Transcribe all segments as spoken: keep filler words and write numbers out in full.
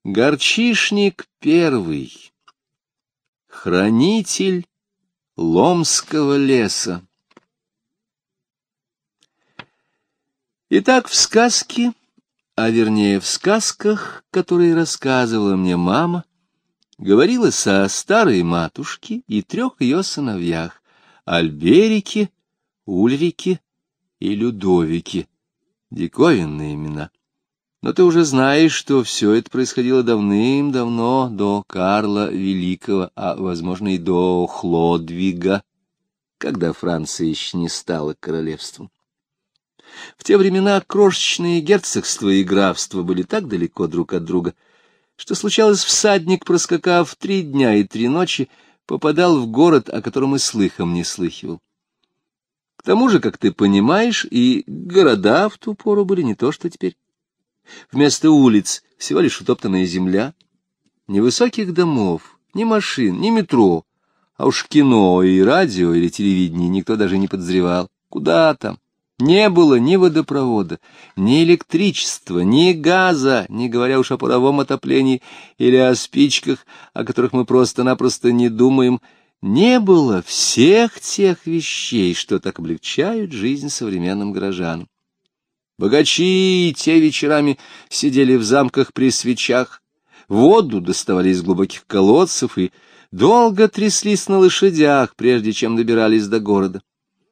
Горчишник первый, хранитель Ломского леса. Итак, в сказке, а вернее в сказках, которые рассказывала мне мама, говорилось о старой матушке и трех ее сыновьях — Альберике, Ульрике и Людовике. Диковинные имена. Но ты уже знаешь, что все это происходило давным-давно, до Карла Великого, а, возможно, и до Хлодвига, когда Франция еще не стала королевством. В те времена крошечные герцогства и графства были так далеко друг от друга, что случалось, всадник, проскакав три дня и три ночи, попадал в город, о котором и слыхом не слыхивал. К тому же, как ты понимаешь, и города в ту пору были не то, что теперь. Вместо улиц всего лишь утоптанная земля, ни высоких домов, ни машин, ни метро, а уж кино и радио или телевидение никто даже не подозревал. Куда там? Не было ни водопровода, ни электричества, ни газа, не говоря уж о паровом отоплении или о спичках, о которых мы просто-напросто не думаем. Не было всех тех вещей, что так облегчают жизнь современным горожанам. Богачи те вечерами сидели в замках при свечах, воду доставали из глубоких колодцев и долго тряслись на лошадях, прежде чем добирались до города.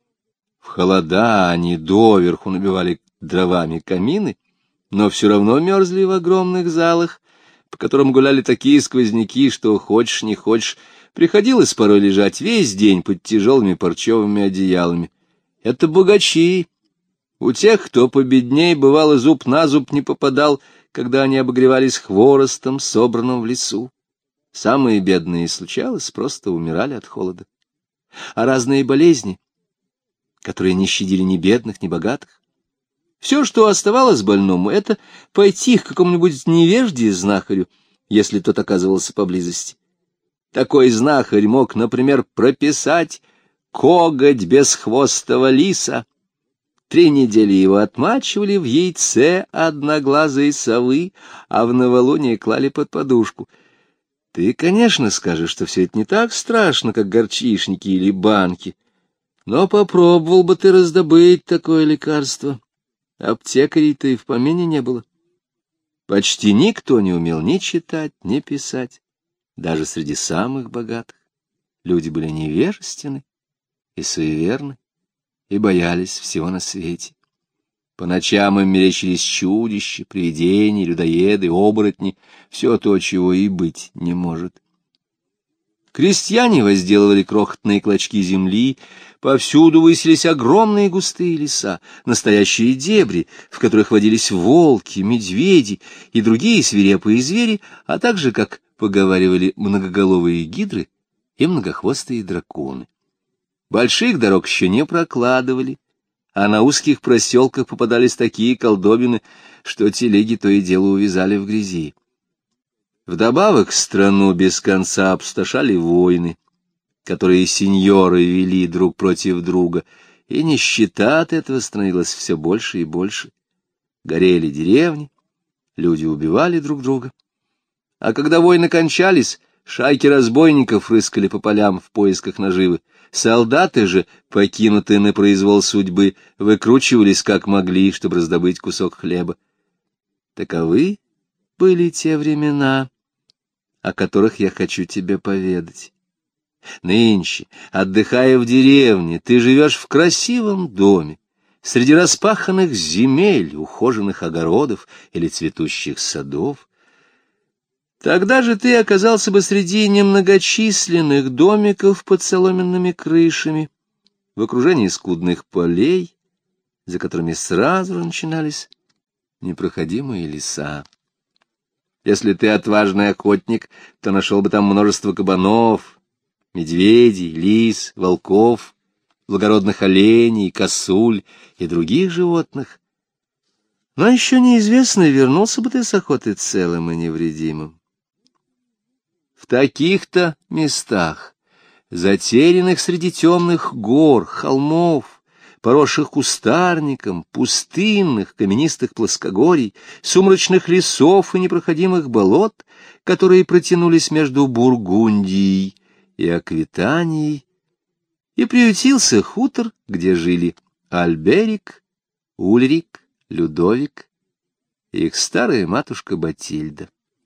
В холода они доверху набивали дровами камины, но все равно мерзли в огромных залах, по которым гуляли такие сквозняки, что, хочешь не хочешь, приходилось порой лежать весь день под тяжелыми парчевыми одеялами. Это богачи. У тех, кто победней, бывало, зуб на зуб не попадал, когда они обогревались хворостом, собранным в лесу. Самые бедные, случалось, просто умирали от холода. А разные болезни, которые не щадили ни бедных, ни богатых, все, что оставалось больному, это пойти к какому-нибудь невежде-знахарю, если тот оказывался поблизости. Такой знахарь мог, например, прописать коготь бесхвостого лиса. Три недели его отмачивали в яйце одноглазой совы, а в новолуние клали под подушку. Ты, конечно, скажешь, что все это не так страшно, как горчишники или банки, но попробовал бы ты раздобыть такое лекарство. Аптекарей-то и в помине не было. Почти никто не умел ни читать, ни писать, даже среди самых богатых. Люди были невежественны и суеверны, и боялись всего на свете. По ночам им мерещились чудища, привидения, людоеды, оборотни, все то, чего и быть не может. Крестьяне возделывали крохотные клочки земли, повсюду высились огромные густые леса, настоящие дебри, в которых водились волки, медведи и другие свирепые звери, а также, как поговаривали, многоголовые гидры и многохвостые драконы. Больших дорог еще не прокладывали, а на узких проселках попадались такие колдобины, что телеги то и дело увязали в грязи. Вдобавок страну без конца опустошали войны, которые сеньоры вели друг против друга, и нищета от этого становилась все больше и больше. Горели деревни, люди убивали друг друга. А когда войны кончались, шайки разбойников рыскали по полям в поисках наживы. Солдаты же, покинутые на произвол судьбы, выкручивались как могли, чтобы раздобыть кусок хлеба. Таковы были те времена, о которых я хочу тебе поведать. Нынче, отдыхая в деревне, ты живешь в красивом доме, среди распаханных земель, ухоженных огородов или цветущих садов. Тогда же ты оказался бы среди немногочисленных домиков под соломенными крышами, в окружении скудных полей, за которыми сразу же начинались непроходимые леса. Если ты отважный охотник, то нашел бы там множество кабанов, медведей, лис, волков, благородных оленей, косуль и других животных. Но еще неизвестно, вернулся бы ты с охоты целым и невредимым. В таких-то местах, затерянных среди темных гор, холмов, поросших кустарником, пустынных, каменистых плоскогорий, сумрачных лесов и непроходимых болот, которые протянулись между Бургундией и Аквитанией, и приютился хутор, где жили Альберик, Ульрик, Людовик и их старая матушка Батильда.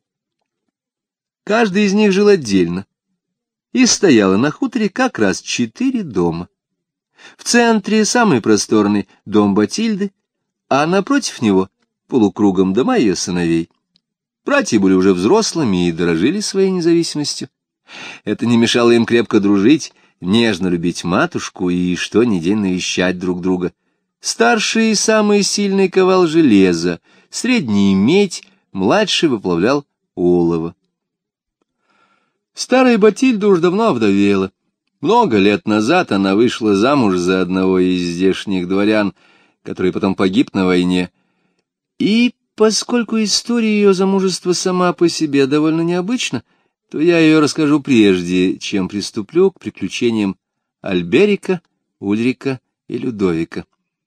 Каждый из них жил отдельно, и стояло на хуторе как раз четыре дома. В центре самый просторный дом Батильды, а напротив него полукругом дома ее сыновей. Братья были уже взрослыми и дорожили своей независимостью. Это не мешало им крепко дружить, нежно любить матушку и что ни день навещать друг друга. Старший и самый сильный ковал железа, средний — медь, младший выплавлял олово. Старая Батильда уж давно овдовела. Много лет назад она вышла замуж за одного из здешних дворян, который потом погиб на войне. И поскольку история ее замужества сама по себе довольно необычна, то я ее расскажу прежде, чем приступлю к приключениям Альберика, Ульрика и Людовика.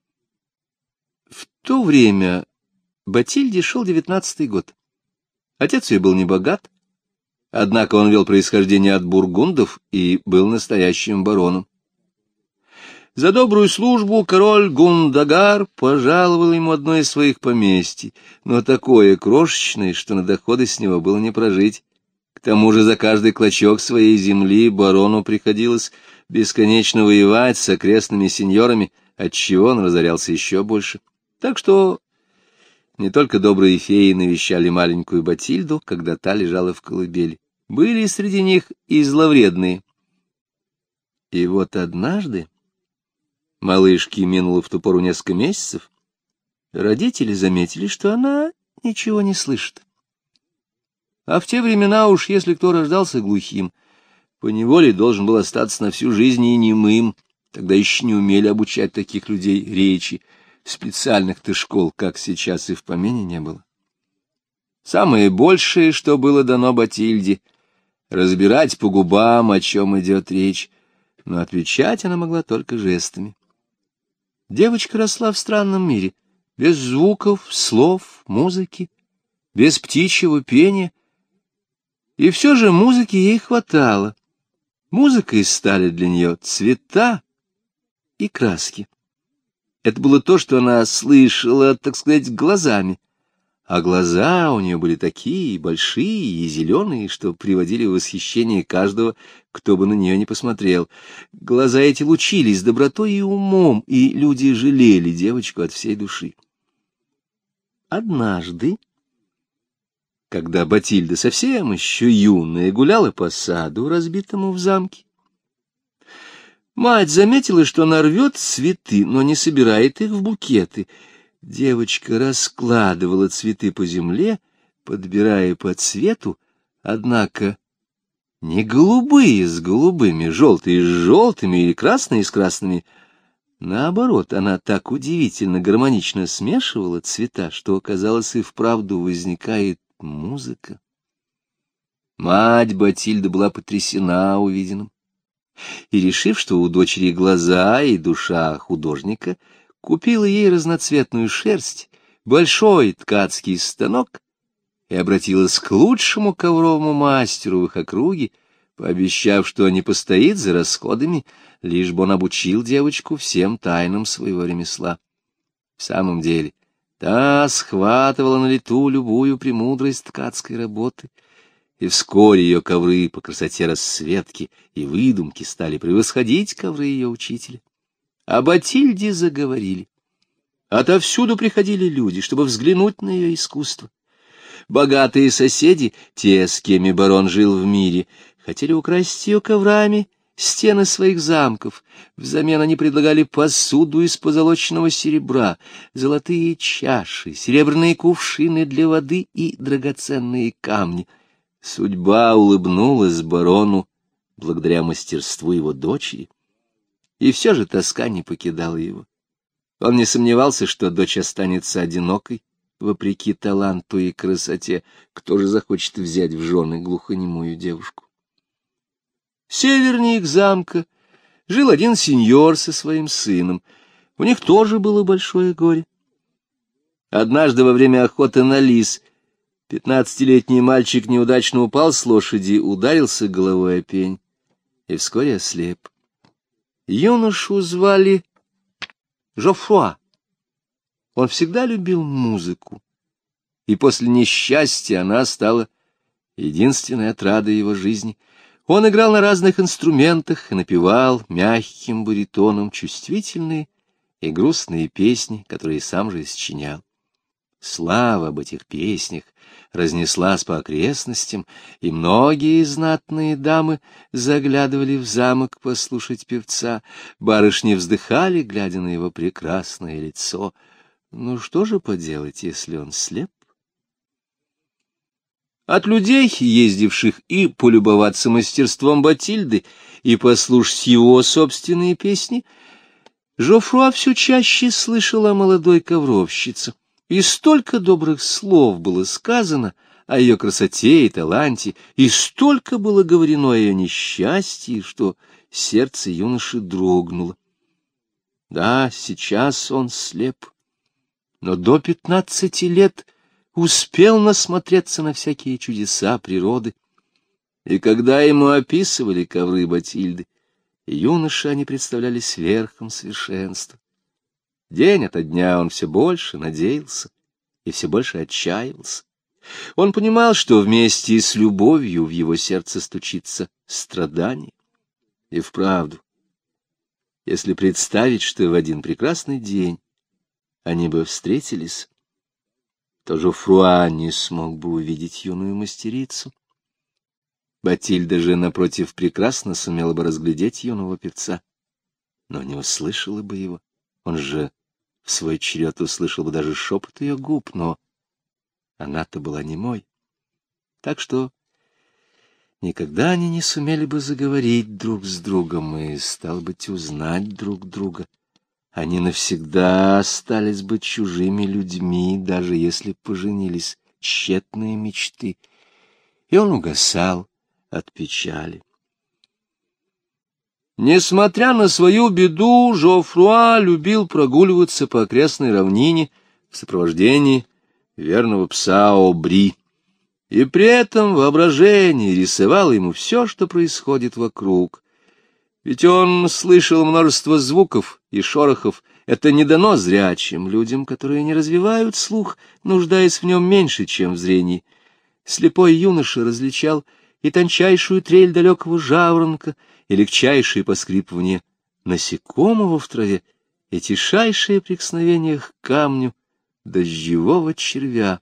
В то время Батильде шел девятнадцатый год. Отец ее был небогат, однако он вел происхождение от бургундов и был настоящим бароном. За добрую службу король Гундагар пожаловал ему одно из своих поместий, но такое крошечное, что на доходы с него было не прожить. К тому же за каждый клочок своей земли барону приходилось бесконечно воевать с окрестными сеньорами, отчего он разорялся еще больше. Так что не только добрые феи навещали маленькую Батильду, когда та лежала в колыбели. Были среди них и зловредные. И вот однажды, малышке минуло в ту пору несколько месяцев, родители заметили, что она ничего не слышит. А в те времена уж если кто рождался глухим, поневоле должен был остаться на всю жизнь и немым. Тогда еще не умели обучать таких людей речи. Специальных-то школ, как сейчас, и в помине не было. Самое большее, что было дано Батильде, разбирать по губам, о чем идет речь, но отвечать она могла только жестами. Девочка росла в странном мире, без звуков, слов, музыки, без птичьего пения, и все же музыки ей хватало. Музыкой стали для нее цвета и краски. Это было то, что она слышала, так сказать, глазами. А глаза у нее были такие большие и зеленые, что приводили в восхищение каждого, кто бы на нее не посмотрел. Глаза эти лучились добротой и умом, и люди жалели девочку от всей души. Однажды, когда Батильда совсем еще юная гуляла по саду, разбитому в замке, мать заметила, что она рвет цветы, но не собирает их в букеты. Девочка раскладывала цветы по земле, подбирая по цвету, однако не голубые с голубыми, желтые с желтыми или красные с красными. Наоборот, она так удивительно гармонично смешивала цвета, что, казалось, и вправду возникает музыка. Мать Батильда была потрясена увиденным, и, решив, что у дочери глаза и душа художника, купила ей разноцветную шерсть, большой ткацкий станок и обратилась к лучшему ковровому мастеру в их округе, пообещав, что не постоит за расходами, лишь бы он обучил девочку всем тайнам своего ремесла. В самом деле, та схватывала на лету любую премудрость ткацкой работы, и вскоре ее ковры по красоте расцветки и выдумки стали превосходить ковры ее учителя. О Батильде заговорили. Отовсюду приходили люди, чтобы взглянуть на ее искусство. Богатые соседи, те, с кем барон жил в мире, хотели украсть ее коврами стены своих замков. Взамен они предлагали посуду из позолоченного серебра, золотые чаши, серебряные кувшины для воды и драгоценные камни. Судьба улыбнулась барону благодаря мастерству его дочери, и все же тоска не покидала его. Он не сомневался, что дочь останется одинокой, вопреки таланту и красоте. Кто же захочет взять в жены глухонемую девушку? Севернее их замка жил один сеньор со своим сыном. У них тоже было большое горе. Однажды во время охоты на лис пятнадцатилетний мальчик неудачно упал с лошади, ударился головой о пень и вскоре ослеп. Юношу звали Жофруа. Он всегда любил музыку, и после несчастья она стала единственной отрадой его жизни. Он играл на разных инструментах и напевал мягким баритоном чувствительные и грустные песни, которые сам же и сочинял. Слава об этих песнях разнеслась по окрестностям, и многие знатные дамы заглядывали в замок послушать певца. Барышни вздыхали, глядя на его прекрасное лицо. Ну что же поделать, если он слеп? От людей, ездивших и полюбоваться мастерством Батильды, и послушать его собственные песни, Жофруа все чаще слышал о молодой ковровщице, и столько добрых слов было сказано о ее красоте и таланте, и столько было говорено о ее несчастье, что сердце юноши дрогнуло. Да, сейчас он слеп, но до пятнадцати лет успел насмотреться на всякие чудеса природы, и когда ему описывали ковры Батильды, юноши они представлялись верхом совершенства. День ото дня он все больше надеялся и все больше отчаивался. Он понимал, что вместе с любовью в его сердце стучится страдание. И вправду, если представить, что в один прекрасный день они бы встретились, то Жофруа не смог бы увидеть юную мастерицу. Батильда же, напротив, прекрасно сумела бы разглядеть юного певца, но не услышала бы его. Он же в свой черед услышал бы даже шепот ее губ, но она-то была немой. Так что никогда они не сумели бы заговорить друг с другом и, стало быть, узнать друг друга. Они навсегда остались бы чужими людьми, даже если поженились. Тщетные мечты. И он угасал от печали. Несмотря на свою беду, Жофруа любил прогуливаться по окрестной равнине в сопровождении верного пса Обри, и при этом воображение рисовало ему все, что происходит вокруг. Ведь он слышал множество звуков и шорохов. Это не дано зрячим людям, которые не развивают слух, нуждаясь в нем меньше, чем в зрении. Слепой юноша различал и тончайшую трель далекого жаворонка, и легчайшее поскрипывание насекомого в траве, и тишайшее прикосновение к камню дождевого червя.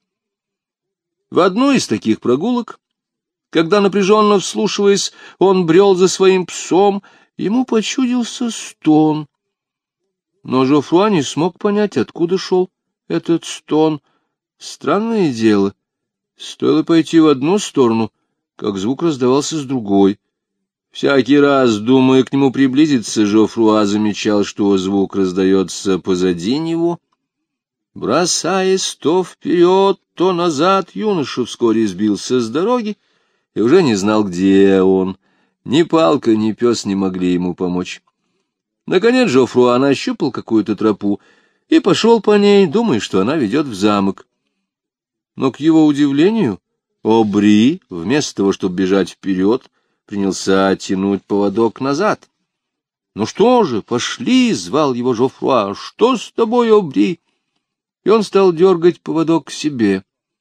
В одной из таких прогулок, когда, напряженно вслушиваясь, он брел за своим псом, ему почудился стон. Но Жофруа не смог понять, откуда шел этот стон. Странное дело, стоило пойти в одну сторону, как звук раздавался с другой. Всякий раз, думая к нему приблизиться, Жофруа замечал, что звук раздается позади него. Бросаясь то вперед, то назад, юноша вскоре сбился с дороги и уже не знал, где он. Ни палка, ни пес не могли ему помочь. Наконец Жофруа нащупал какую-то тропу и пошел по ней, думая, что она ведет в замок. Но, к его удивлению, Обри, вместо того, чтобы бежать вперед, принялся тянуть поводок назад. — Ну что же, пошли! — звал его Жофруа. — Что с тобой, Обри? И он стал дергать поводок к себе.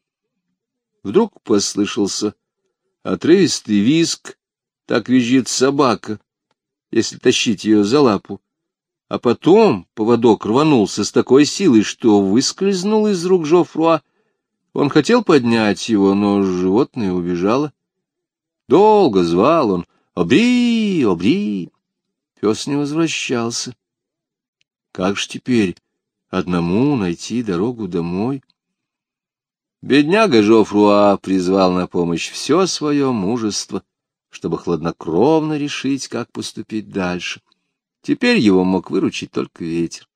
Вдруг послышался отрывистый визг, так визжит собака, если тащить ее за лапу. А потом поводок рванулся с такой силой, что выскользнул из рук Жофруа. Он хотел поднять его, но животное убежало. Долго звал он: «Обри! Обри!» Пес не возвращался. Как ж теперь одному найти дорогу домой? Бедняга Жофруа призвал на помощь все свое мужество, чтобы хладнокровно решить, как поступить дальше. Теперь его мог выручить только ветер.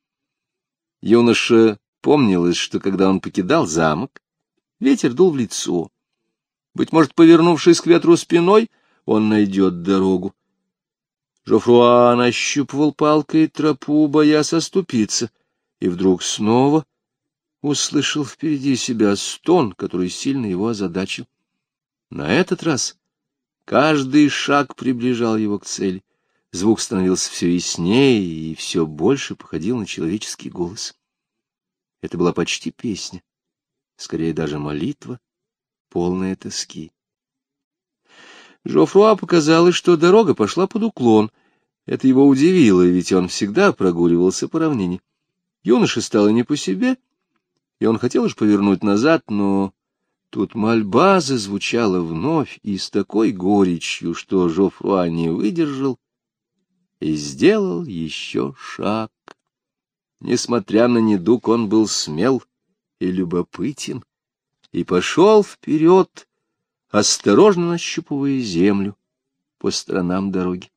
Юноше помнилось, что когда он покидал замок, ветер дул в лицо. Быть может, повернувшись к ветру спиной, он найдет дорогу. Жофруа нащупывал палкой тропу, боясь оступиться, и вдруг снова услышал впереди себя стон, который сильно его озадачил. На этот раз каждый шаг приближал его к цели. Звук становился все яснее и все больше походил на человеческий голос. Это была почти песня, скорее даже молитва, полная тоски. Жофруа показалось, что дорога пошла под уклон. Это его удивило, ведь он всегда прогуливался по равнине. Юноше стало не по себе, и он хотел уж повернуть назад, но тут мольба зазвучала вновь и с такой горечью, что Жофруа не выдержал и сделал еще шаг. Несмотря на недуг, он был смел и любопытен, и пошел вперед, осторожно нащупывая землю по сторонам дороги.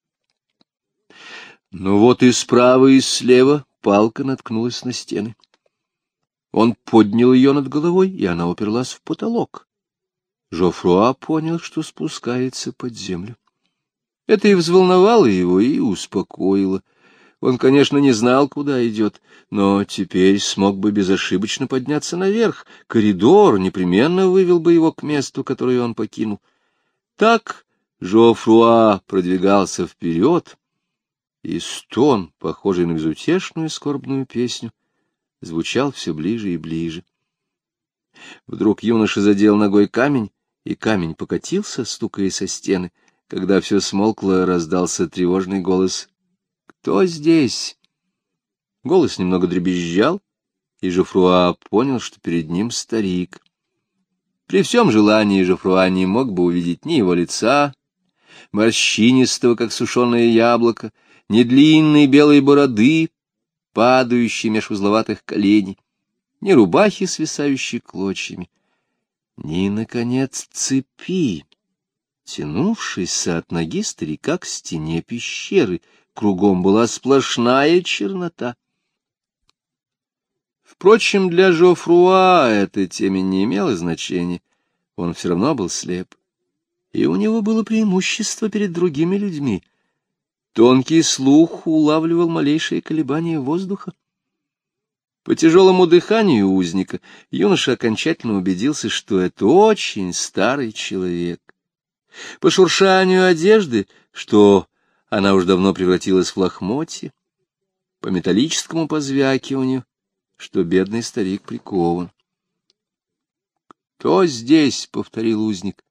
Но вот и справа, и слева палка наткнулась на стены. Он поднял ее над головой, и она уперлась в потолок. Жофруа понял, что спускается под землю. Это и взволновало его, и успокоило. Он, конечно, не знал, куда идет, но теперь смог бы безошибочно подняться наверх. Коридор непременно вывел бы его к месту, которое он покинул. Так Жофруа продвигался вперед, и стон, похожий на безутешную скорбную песню, звучал все ближе и ближе. Вдруг юноша задел ногой камень, и камень покатился, стукая со стены. Когда все смолкло, раздался тревожный голос: «Кто здесь?» Голос немного дребезжал, и Жофруа понял, что перед ним старик. При всем желании Жофруа не мог бы увидеть ни его лица, морщинистого, как сушеное яблоко, ни длинной белой бороды, падающей меж узловатых коленей, ни рубахи, свисающей клочьями, ни, наконец, цепи, тянувшейся от ноги старика к стене пещеры. Кругом была сплошная чернота. Впрочем, для Жофруа эта темень не имела значения. Он все равно был слеп. И у него было преимущество перед другими людьми. Тонкий слух улавливал малейшие колебания воздуха. По тяжелому дыханию узника юноша окончательно убедился, что это очень старый человек. По шуршанию одежды, что она уж давно превратилась в лохмотье, по металлическому позвякиванию, что бедный старик прикован. «Кто здесь?» — повторил узник.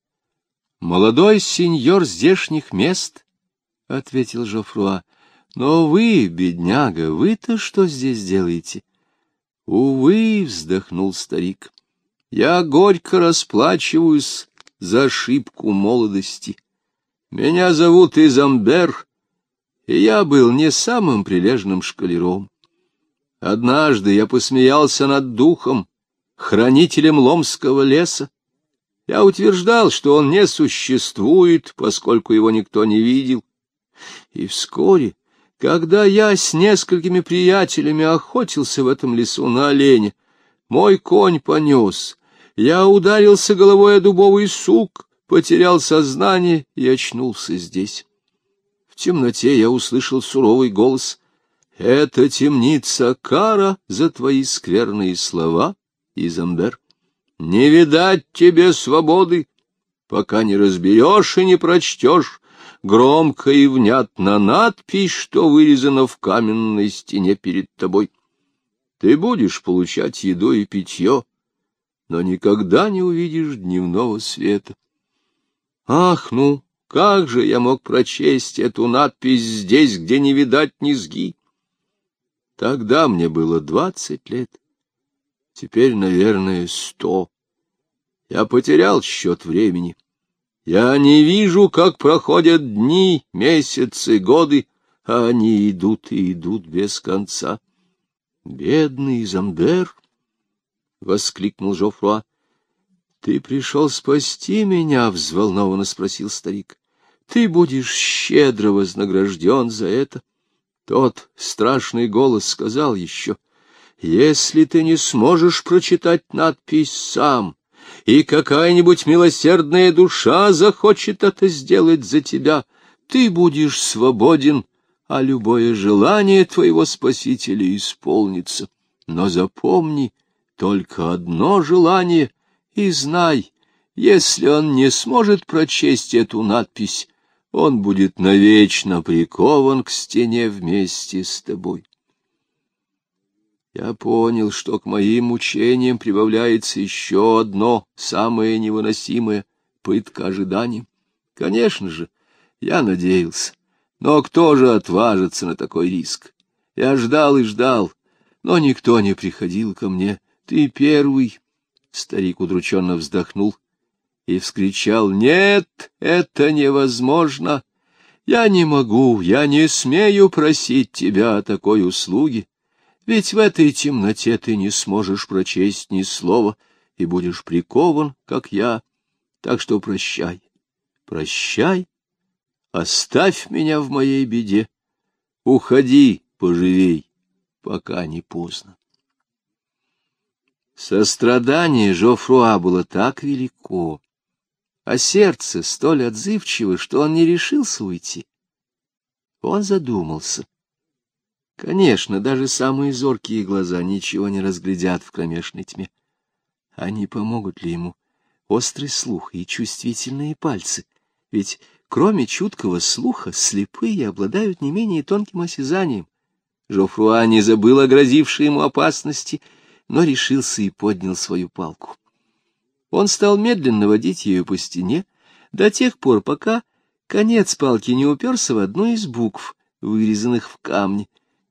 «Молодой сеньор здешних мест», — ответил Жофруа. «Но вы, бедняга, вы-то что здесь делаете?» «Увы», — вздохнул старик, — «я горько расплачиваюсь за ошибку молодости. Меня зовут Изамбер, и я был не самым прилежным школяром. Однажды я посмеялся над духом, хранителем Ломского леса. Я утверждал, что он не существует, поскольку его никто не видел. И вскоре, когда я с несколькими приятелями охотился в этом лесу на оленя, мой конь понес, я ударился головой о дубовый сук, потерял сознание и очнулся здесь. В темноте я услышал суровый голос: «Это темница кара за твои скверные слова, Изамбер. Не видать тебе свободы, пока не разберешь и не прочтешь громко и внятно надпись, что вырезана в каменной стене перед тобой. Ты будешь получать еду и питье, но никогда не увидишь дневного света». Ах, ну, как же я мог прочесть эту надпись здесь, где не видать низги? Тогда мне было двадцать лет, теперь, наверное, сто. Я потерял счет времени. Я не вижу, как проходят дни, месяцы, годы, а они идут и идут без конца. «Бедный Изамбер!» — воскликнул Жофруа. «Ты пришел спасти меня?» — взволнованно спросил старик. «Ты будешь щедро вознагражден за это». Тот страшный голос сказал еще: «Если ты не сможешь прочитать надпись сам, и какая-нибудь милосердная душа захочет это сделать за тебя, ты будешь свободен, а любое желание твоего Спасителя исполнится. Но запомни только одно желание и знай, если он не сможет прочесть эту надпись, он будет навечно прикован к стене вместе с тобой. Я понял, что к моим мучениям прибавляется еще одно, самое невыносимое — пытка ожиданием. Конечно же, я надеялся, но кто же отважится на такой риск? Я ждал и ждал, но никто не приходил ко мне. Ты первый. Старик удрученно вздохнул и вскричал: «Нет, это невозможно! Я не могу, я не смею просить тебя о такой услуге, ведь в этой темноте ты не сможешь прочесть ни слова и будешь прикован, как я. Так что прощай, прощай, оставь меня в моей беде, уходи поживей, пока не поздно». Сострадание Жофруа было так велико, а сердце столь отзывчиво, что он не решился уйти. Он задумался. Конечно, даже самые зоркие глаза ничего не разглядят в кромешной тьме. А не помогут ли ему острый слух и чувствительные пальцы? Ведь кроме чуткого слуха слепые обладают не менее тонким осязанием. Жофруа не забыл о грозившей ему опасности, но решился и поднял свою палку. Он стал медленно водить ею по стене до тех пор, пока конец палки не уперся в одну из букв, вырезанных в камне.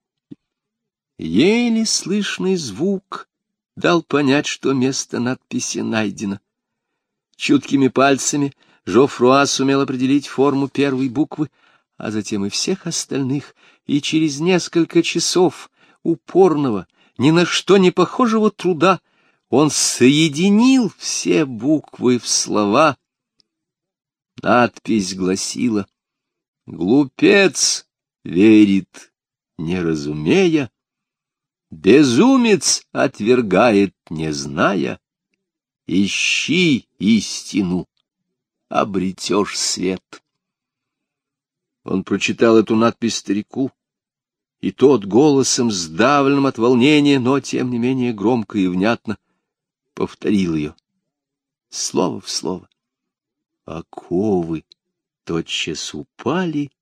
Еле слышный звук дал понять, что место надписи найдено. Чуткими пальцами Жофруа сумел определить форму первой буквы, а затем и всех остальных, и через несколько часов упорного, ни на что не похожего труда он соединил все буквы в слова. Надпись гласила: «Глупец верит, не разумея, безумец отвергает, не зная, ищи истину, обретешь свет». Он прочитал эту надпись старику, и тот голосом, сдавленным от волнения, но тем не менее громко и внятно, повторил ее, слово в слово. Оковы тотчас упали.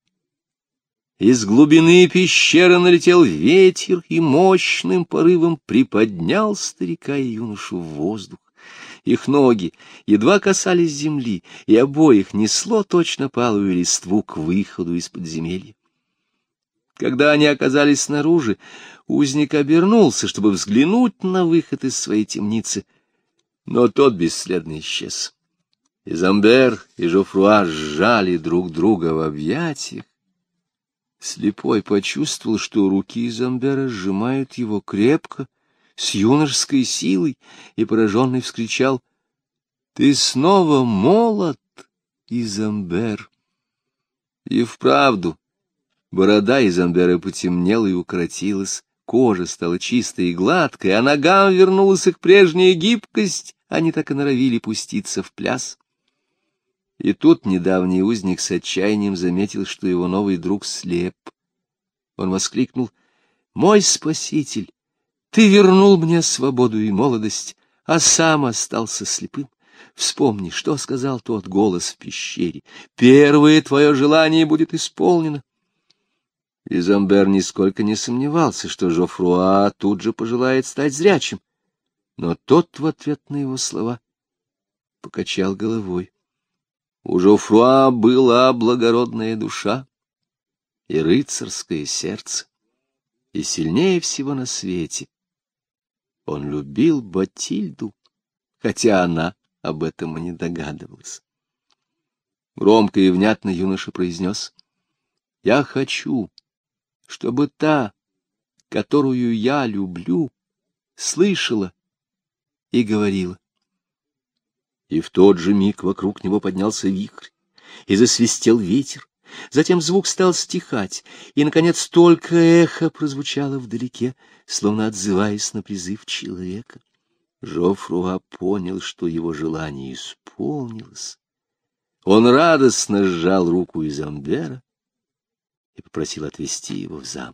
Из глубины пещеры налетел ветер и мощным порывом приподнял старика и юношу в воздух. Их ноги едва касались земли, и обоих несло точно палую листву к выходу из подземелья. Когда они оказались снаружи, узник обернулся, чтобы взглянуть на выход из своей темницы, но тот бесследно исчез. И Замбер, и Жофруа сжали друг друга в объятиях. Слепой почувствовал, что руки Замбера сжимают его крепко, с юношеской силой, и пораженный вскричал: «Ты снова молод, Изамбер!» И вправду борода Изамбера потемнела и укоротилась, кожа стала чистой и гладкой, а ногам вернулась их прежняя гибкость, они так и норовили пуститься в пляс. И тут недавний узник с отчаянием заметил, что его новый друг слеп. Он воскликнул: «Мой спаситель, ты вернул мне свободу и молодость, а сам остался слепым. Вспомни, что сказал тот голос в пещере. Первое твое желание будет исполнено». И Замбер нисколько не сомневался, что Жофруа тут же пожелает стать зрячим. Но тот в ответ на его слова покачал головой. У Жофруа была благородная душа и рыцарское сердце, и сильнее всего на свете он любил Батильду, хотя она об этом и не догадывалась. Громко и внятно юноша произнес: «Я хочу, чтобы та, которую я люблю, слышала и говорила». И в тот же миг вокруг него поднялся вихрь, и засвистел ветер. Затем звук стал стихать, и, наконец, только эхо прозвучало вдалеке, словно отзываясь на призыв человека. Жофруа понял, что его желание исполнилось. Он радостно сжал руку Изамбера и попросил отвезти его в замок.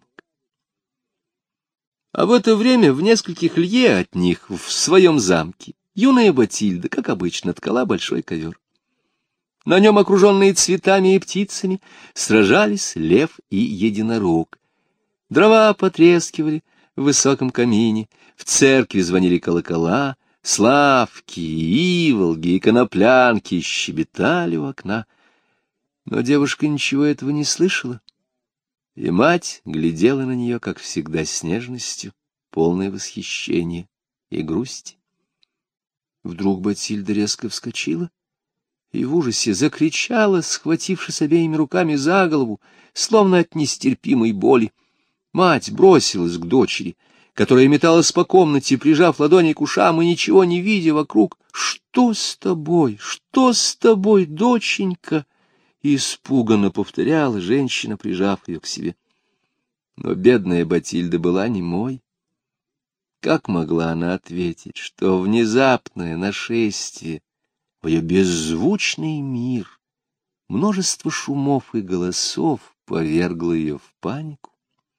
А в это время в нескольких лье от них, в своем замке, юная Батильда, как обычно, ткала большой ковер. На нем, окруженные цветами и птицами, сражались лев и единорог. Дрова потрескивали в высоком камине, в церкви звонили колокола, славки, иволги и коноплянки щебетали у окна. Но девушка ничего этого не слышала, и мать глядела на нее, как всегда, с нежностью, полное восхищение и грусти. Вдруг Батильда резко вскочила и в ужасе закричала, схватившись обеими руками за голову, словно от нестерпимой боли. Мать бросилась к дочери, которая металась по комнате, прижав ладони к ушам и ничего не видя вокруг. — Что с тобой? Что с тобой, доченька? — испуганно повторяла женщина, прижав ее к себе. Но бедная Батильда была немой. Как могла она ответить, что внезапное нашествие в ее беззвучный мир, множество шумов и голосов повергло ее в панику?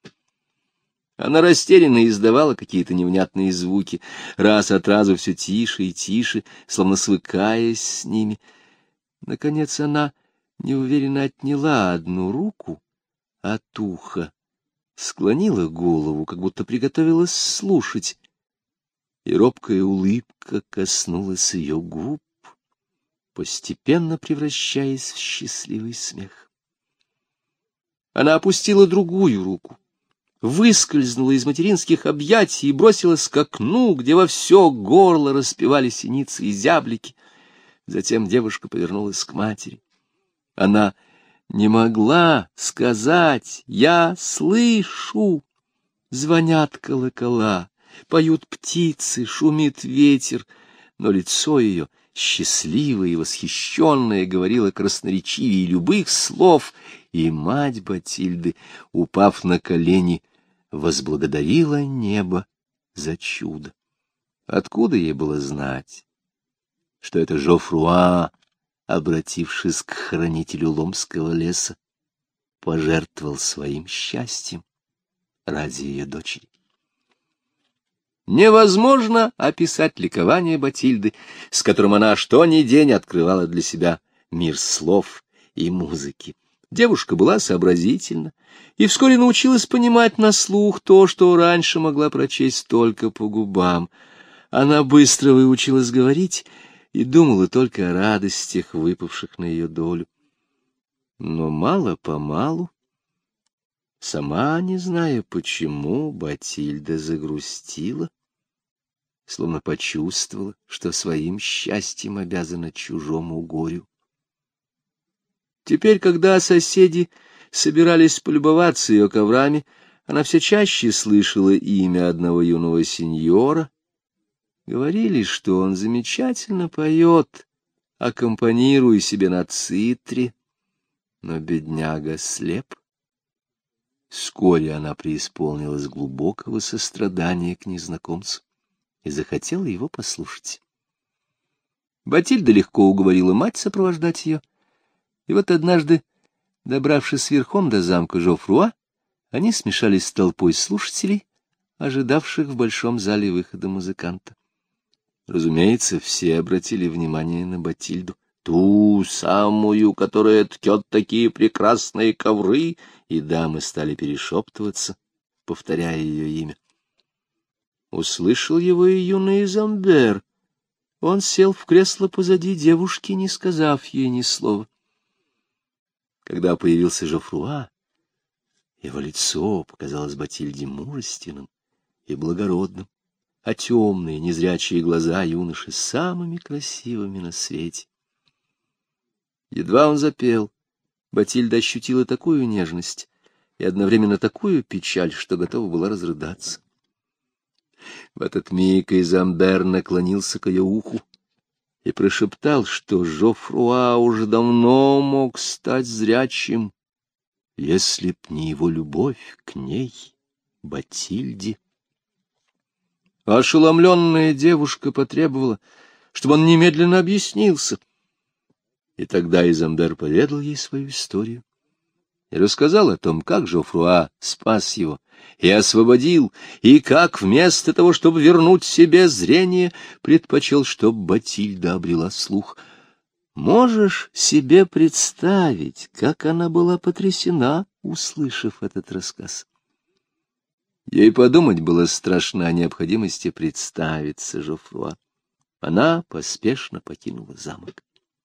Она растерянно издавала какие-то невнятные звуки, раз от разу все тише и тише, словно свыкаясь с ними. Наконец она неуверенно отняла одну руку от уха, склонила голову, как будто приготовилась слушать, и робкая улыбка коснулась ее губ, постепенно превращаясь в счастливый смех. Она опустила другую руку, выскользнула из материнских объятий и бросилась к окну, где во все горло распевали синицы и зяблики. Затем девушка повернулась к матери. Она не могла сказать: «Я слышу!» Звонят колокола, поют птицы, шумит ветер, но лицо ее, счастливое и восхищенное, говорило красноречивее любых слов, и мать Батильды, упав на колени, возблагодарила небо за чудо. Откуда ей было знать, что это Жофруа, обратившись к хранителю Ломского леса, пожертвовал своим счастьем ради ее дочери? Невозможно описать ликование Батильды, с которым она что ни день открывала для себя мир слов и музыки. Девушка была сообразительна и вскоре научилась понимать на слух то, что раньше могла прочесть только по губам. Она быстро выучилась говорить и думала только о радостях, выпавших на ее долю. Но мало-помалу, сама не зная почему, Батильда загрустила, словно почувствовала, что своим счастьем обязана чужому горю. Теперь, когда соседи собирались полюбоваться ее коврами, она все чаще слышала имя одного юного сеньора. Говорили, что он замечательно поет, аккомпанируя себе на цитре, но бедняга слеп. Вскоре она преисполнилась глубокого сострадания к незнакомцу и захотела его послушать. Батильда легко уговорила мать сопровождать ее, и вот однажды, добравшись верхом до замка Жофруа, они смешались с толпой слушателей, ожидавших в большом зале выхода музыканта. Разумеется, все обратили внимание на Батильду, ту самую, которая ткет такие прекрасные ковры, и дамы стали перешептываться, повторяя ее имя. Услышал его и юный Изамбер. Он сел в кресло позади девушки, не сказав ей ни слова. Когда появился Жофруа, его лицо показалось Батильде мужественным и благородным, а темные незрячие глаза юноши самыми красивыми на свете. Едва он запел, Батильда ощутила такую нежность и одновременно такую печаль, что готова была разрыдаться. В этот миг Изамбер наклонился к ее уху и прошептал, что Жофруа уже давно мог стать зрячим, если б не его любовь к ней, Батильде. Ошеломленная девушка потребовала, чтобы он немедленно объяснился. И тогда Изамбер поведал ей свою историю. и рассказал о том, как Жофруа спас его и освободил, и как вместо того, чтобы вернуть себе зрение, предпочел, чтобы Батильда обрела слух. Можешь себе представить, как она была потрясена, услышав этот рассказ? Ей подумать было страшно о необходимости представиться Жофруа. Она поспешно покинула замок.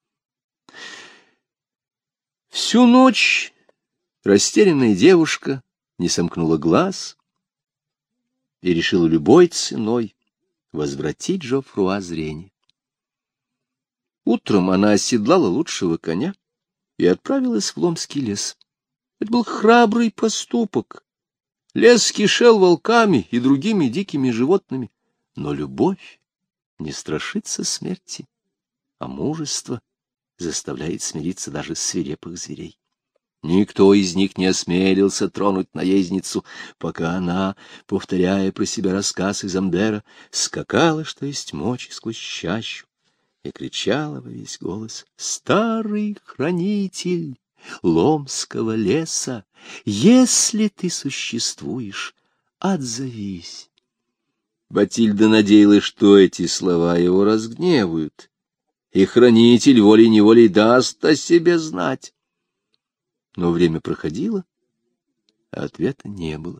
Всю ночь растерянная девушка не сомкнула глаз и решила любой ценой возвратить Жофруа зрение. Утром она оседлала лучшего коня и отправилась в Ломский лес. Это был храбрый поступок. Лес кишел волками и другими дикими животными, но любовь не страшится смерти, а мужество заставляет смириться даже свирепых зверей. Никто из них не осмелился тронуть наездницу, пока она, повторяя про себя рассказ из Амбера, скакала, что есть мочи, сквозь чащу, и кричала во весь голос: «Старый хранитель Ломского леса, если ты существуешь, отзовись!» Батильда надеялась, что эти слова его разгневают, и хранитель волей-неволей даст о себе знать. Но время проходило, а ответа не было.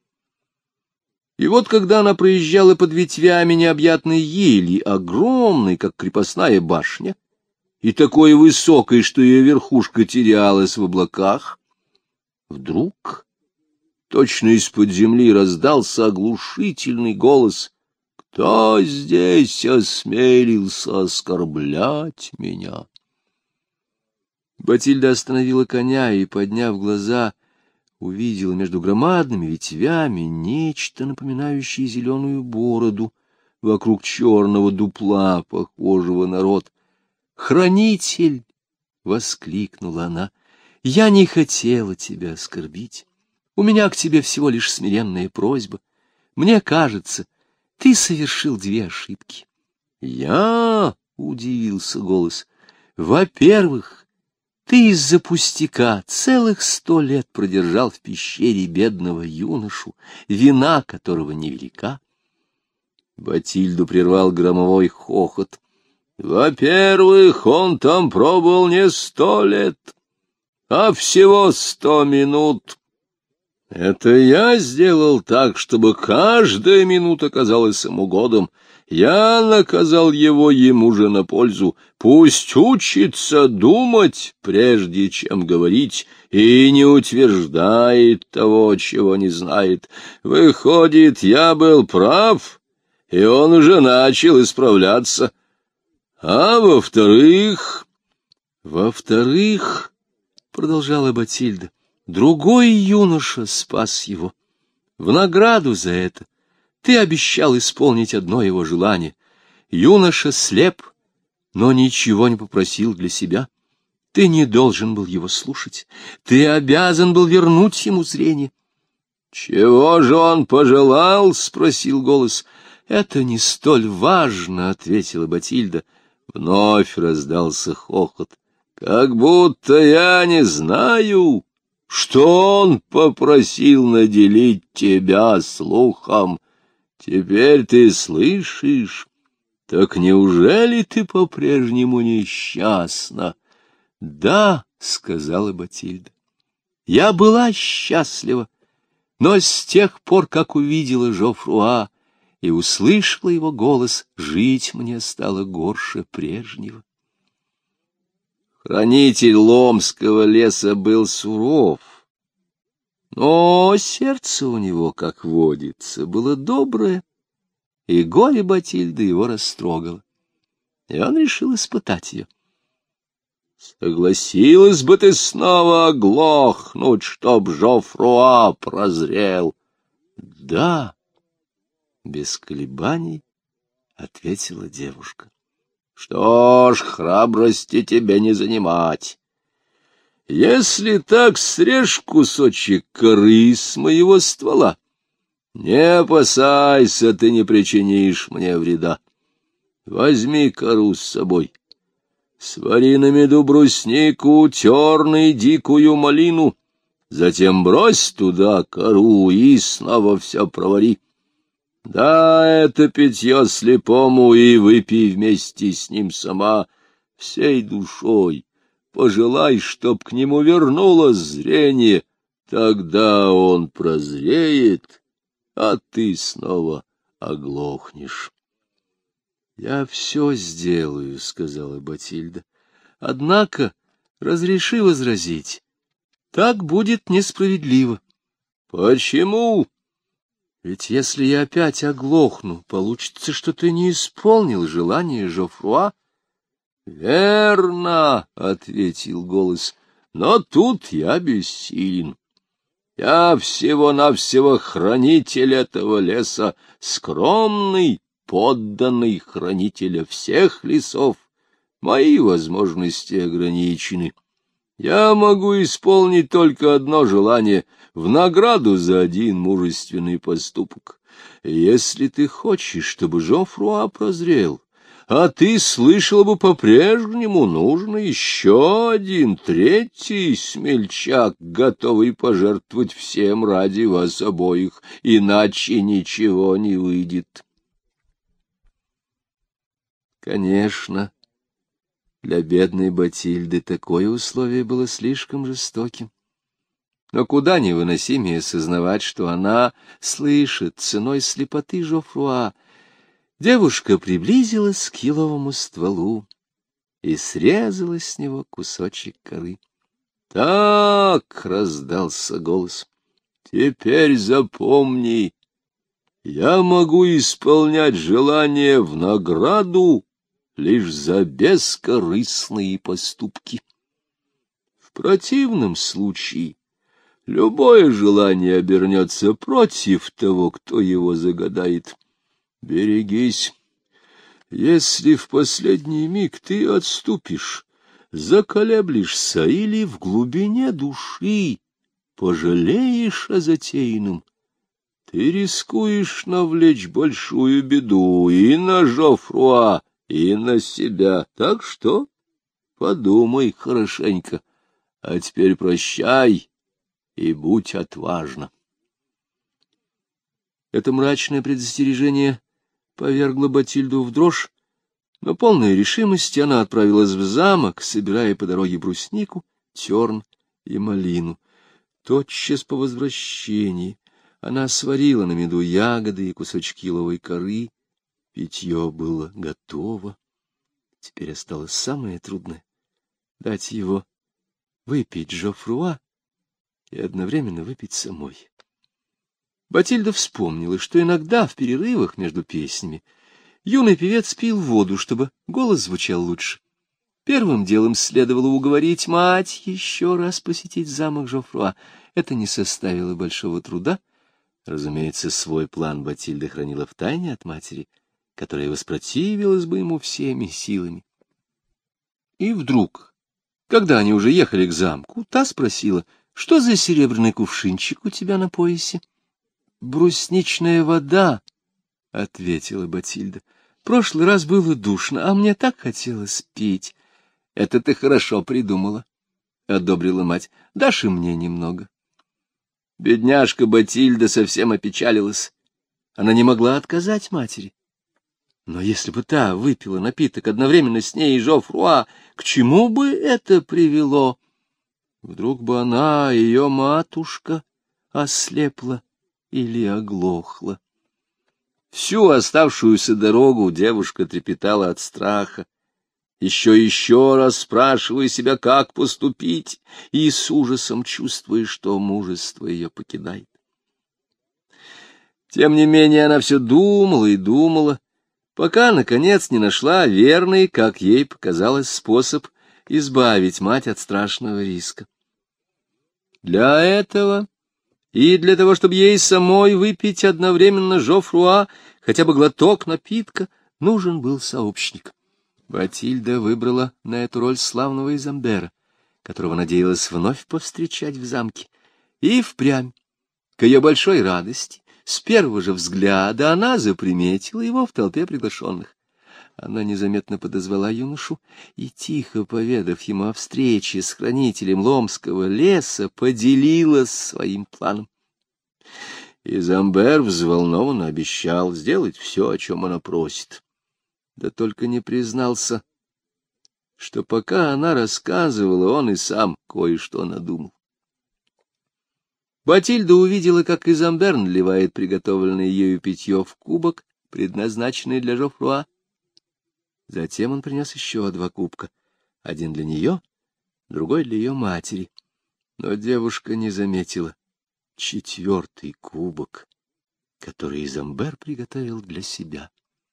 И вот, когда она проезжала под ветвями необъятной ели, огромной, как крепостная башня, и такой высокой, что ее верхушка терялась в облаках, вдруг точно из-под земли раздался оглушительный голос: «Кто здесь осмелился оскорблять меня?» Батильда остановила коня и, подняв глаза, увидела между громадными ветвями нечто, напоминающее зеленую бороду вокруг черного дупла, похожего на рот. «Хранитель!» — воскликнула она. «Я не хотела тебя оскорбить. У меня к тебе всего лишь смиренная просьба. Мне кажется, ты совершил две ошибки». «Я?» — удивился голос. «Во-первых, ты из-за пустяка целых сто лет продержал в пещере бедного юношу, вина которого невелика». Батильду прервал громовой хохот. «Во-первых, он там пробыл не сто лет, а всего сто минут. Это я сделал так, чтобы каждая минута казалась ему годом. Я наказал его ему же на пользу. Пусть учится думать, прежде чем говорить, и не утверждает того, чего не знает. Выходит, я был прав, и он уже начал исправляться. А во-вторых... Во-вторых, — продолжала Батильда, — другой юноша спас его. В награду за это ты обещал исполнить одно его желание. Юноша слеп, но ничего не попросил для себя. Ты не должен был его слушать. Ты обязан был вернуть ему зрение. — Чего же он пожелал? — спросил голос. — Это не столь важно, — ответила Батильда. Вновь раздался хохот. — Как будто я не знаю, что он попросил наделить тебя слухом. Теперь ты слышишь? Так неужели ты по-прежнему несчастна? — Да, — сказала Батильда, — я была счастлива, но с тех пор, как увидела Жофруа и услышала его голос, жить мне стало горше прежнего. Хранитель Ломского леса был суров, но сердце у него, как водится, было доброе, и горе Батильды его растрогало, и он решил испытать ее. — Согласилась бы ты снова оглохнуть, чтоб Жофруа прозрел? — Да, — без колебаний ответила девушка. — Что ж, храбрости тебе не занимать. Если так, срежь кусочек коры с моего ствола. Не опасайся, ты не причинишь мне вреда. Возьми кору с собой. Свари на меду бруснику, терны дикую малину затем брось туда кору и снова все провари. Да, это питье слепому, и выпей вместе с ним сама, всей душой. Пожелай, чтоб к нему вернулось зрение, тогда он прозреет, а ты снова оглохнешь. — Я все сделаю, — сказала Батильда. — Однако разреши возразить. Так будет несправедливо. — Почему? — Ведь если я опять оглохну, получится, что ты не исполнил желание Жофруа. — Верно, — ответил голос, — но тут я бессилен. Я всего-навсего хранитель этого леса, скромный, подданный хранителя всех лесов. Мои возможности ограничены. Я могу исполнить только одно желание — в награду за один мужественный поступок. Если ты хочешь, чтобы Жофруа прозрел, а ты слышал бы по-прежнему, нужно еще один, третий смельчак, готовый пожертвовать всем ради вас обоих, иначе ничего не выйдет. Конечно, для бедной Батильды такое условие было слишком жестоким. Но куда невыносимее сознавать, что она слышит ценой слепоты Жофруа. Девушка приблизилась к еловому стволу и срезала с него кусочек коры. — Так, — раздался голос, — теперь запомни, я могу исполнять желания в награду лишь за бескорыстные поступки. В противном случае любое желание обернется против того, кто его загадает. Берегись. Если в последний миг ты отступишь, заколеблешься или в глубине души пожалеешь о затеянном, ты рискуешь навлечь большую беду и на Жофруа, и на себя. Так что подумай хорошенько. А теперь прощай и будь отважна. Это мрачное предостережение повергло Батильду в дрожь, но полной решимости она отправилась в замок, собирая по дороге бруснику, терн и малину. Тотчас по возвращении она сварила на меду ягоды и кусочки еловой коры. Питье было готово. Теперь осталось самое трудное — дать его выпить Жофруа и одновременно выпить самой. Батильда вспомнила, что иногда в перерывах между песнями юный певец пил воду, чтобы голос звучал лучше. Первым делом следовало уговорить мать еще раз посетить замок Жофруа. Это не составило большого труда. Разумеется, свой план Батильда хранила в тайне от матери, которая воспротивилась бы ему всеми силами. И вдруг, когда они уже ехали к замку, та спросила: — Что за серебряный кувшинчик у тебя на поясе? — Брусничная вода, — ответила Батильда. — Прошлый раз было душно, а мне так хотелось пить. — Это ты хорошо придумала, — одобрила мать. — Дашь и мне немного. Бедняжка Батильда совсем опечалилась. Она не могла отказать матери. Но если бы та выпила напиток одновременно с ней и Жофруа, к чему бы это привело? Вдруг бы она, ее матушка, ослепла или оглохла. Всю оставшуюся дорогу девушка трепетала от страха, еще и еще раз спрашивая себя, как поступить, и с ужасом чувствуя, что мужество ее покидает. Тем не менее она все думала и думала, пока, наконец, не нашла верный, как ей показалось, способ избавить мать от страшного риска. Для этого и для того, чтобы ей самой выпить одновременно Жофруа, хотя бы глоток напитка, нужен был сообщник. Батильда выбрала на эту роль славного Изамбера, которого надеялась вновь повстречать в замке. И впрямь, к ее большой радости, с первого же взгляда она заприметила его в толпе приглашенных. Она незаметно подозвала юношу и, тихо поведав ему о встрече с хранителем Ломского леса, поделилась своим планом. Изамбер взволнованно обещал сделать все, о чем она просит. Да только не признался, что пока она рассказывала, он и сам кое-что надумал. Батильда увидела, как Изамбер наливает приготовленное ею питье в кубок, предназначенный для Жофруа. Затем он принес еще два кубка, один для нее, другой для ее матери. Но девушка не заметила четвертый кубок, который Изамбер приготовил для себя.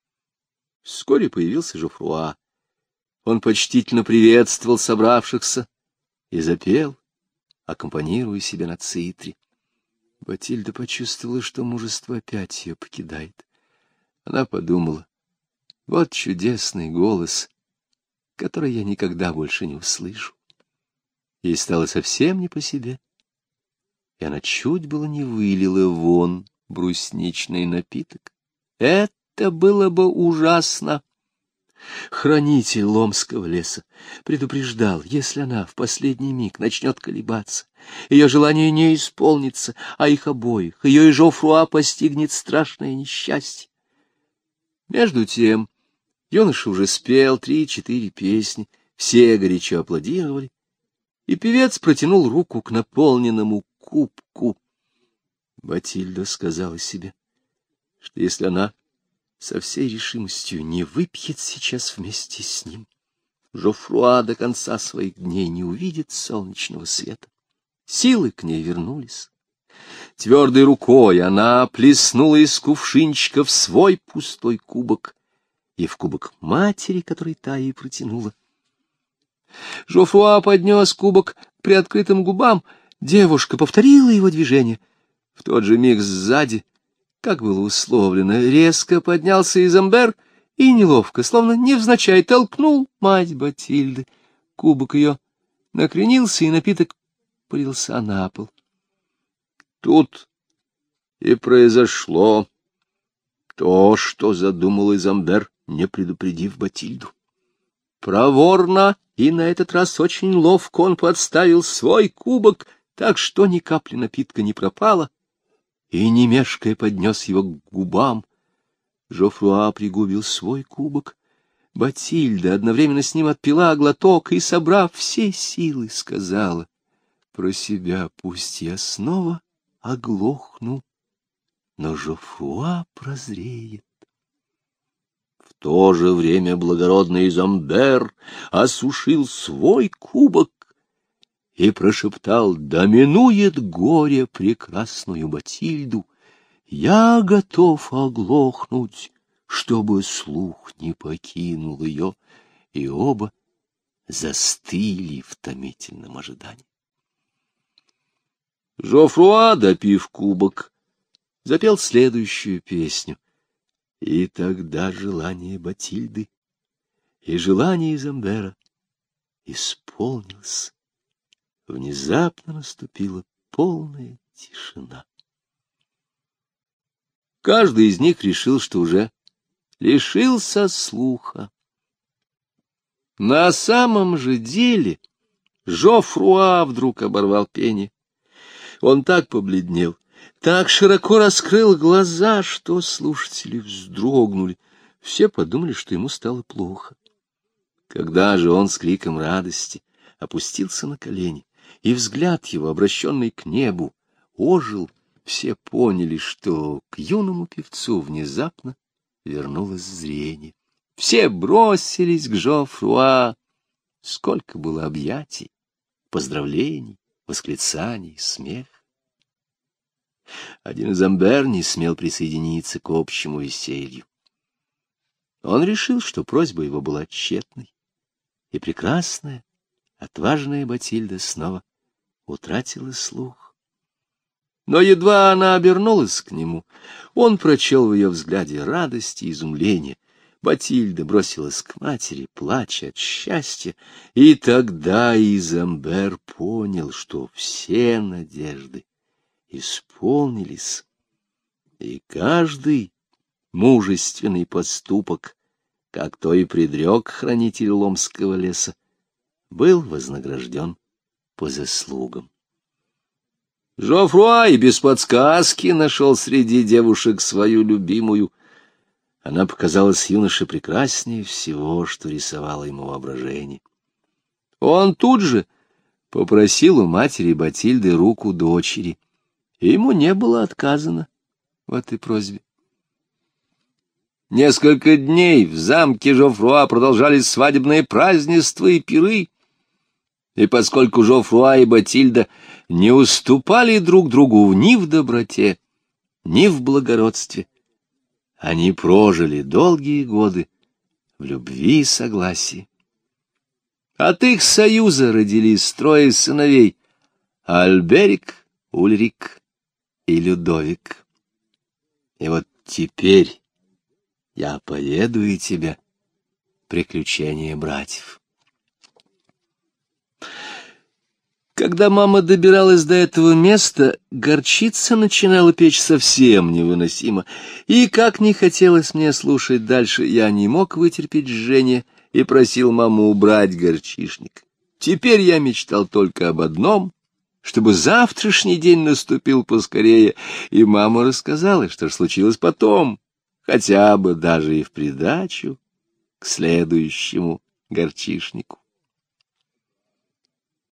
Вскоре появился Жофруа. Он почтительно приветствовал собравшихся и запел, аккомпанируя себе на цитре. Батильда почувствовала, что мужество опять ее покидает. Она подумала: вот чудесный голос, который я никогда больше не услышу. Ей стало совсем не по себе, и она чуть было не вылила вон брусничный напиток. Это было бы ужасно. Хранитель Ломского леса предупреждал, если она в последний миг начнет колебаться, ее желание не исполнится, а их обоих, ее и Жофруа, постигнет страшное несчастье. Между тем юноша уже спел три-четыре песни, все горячо аплодировали, и певец протянул руку к наполненному кубку. Батильда сказала себе, что если она со всей решимостью не выпьет сейчас вместе с ним, Жофруа до конца своих дней не увидит солнечного света. Силы к ней вернулись. Твердой рукой она плеснула из кувшинчика в свой пустой кубок и в кубок матери, который та ей протянула. Жофруа поднес кубок к приоткрытым губам, девушка повторила его движение. В тот же миг сзади, как было условлено, резко поднялся Изамбер и неловко, словно невзначай, толкнул мать Батильды. Кубок ее накренился, и напиток полился на пол. Тут и произошло то, что задумал Изамбер, не предупредив Батильду. Проворно и на этот раз очень ловко он подставил свой кубок, так что ни капли напитка не пропало, и, не мешкая, поднес его к губам. Жофруа пригубил свой кубок. Батильда одновременно с ним отпила глоток и, собрав все силы, сказала про себя: пусть я снова оглохну, но Жофруа прозреет. В то же время благородный Изамбер осушил свой кубок и прошептал: да минует горе прекрасную Батильду, я готов оглохнуть, чтобы слух не покинул ее, и оба застыли в томительном ожидании. Жофруа, допив кубок, запел следующую песню. И тогда желание Батильды и желание Изамбера исполнилось. Внезапно наступила полная тишина. Каждый из них решил, что уже лишился слуха. На самом же деле Жофруа вдруг оборвал пение. Он так побледнел, так широко раскрыл глаза, что слушатели вздрогнули. Все подумали, что ему стало плохо. Когда же он с криком радости опустился на колени, и взгляд его, обращенный к небу, ожил, все поняли, что к юному певцу внезапно вернулось зрение. Все бросились к Жофруа. Сколько было объятий, поздравлений, восклицаний, смех. Один Изамбер не смел присоединиться к общему веселью. Он решил, что просьба его была тщетной, и прекрасная, отважная Батильда снова утратила слух. Но едва она обернулась к нему, он прочел в ее взгляде радость и изумление. Батильда бросилась к матери, плача от счастья, и тогда Изамбер понял, что все надежды исполнились, и каждый мужественный поступок, как то и предрек хранитель Ломского леса, был вознагражден по заслугам. Жофруа и без подсказки нашел среди девушек свою любимую. Она показалась юноше прекраснее всего, что рисовало ему воображение. Он тут же попросил у матери Батильды руку дочери, и ему не было отказано в этой просьбе. Несколько дней в замке Жофруа продолжались свадебные празднества и пиры, и поскольку Жофруа и Батильда не уступали друг другу ни в доброте, ни в благородстве, они прожили долгие годы в любви и согласии. От их союза родились трое сыновей — Альберик, Ульрик и Людовик. И вот теперь я поведаю тебе приключения братьев. Когда мама добиралась до этого места, горчица начинала печь совсем невыносимо, и, как не хотелось мне слушать дальше, я не мог вытерпеть жжение и просил маму убрать горчишник. Теперь я мечтал только об одном, чтобы завтрашний день наступил поскорее, и мама рассказала, что ж случилось потом, хотя бы даже и в придачу к следующему горчишнику.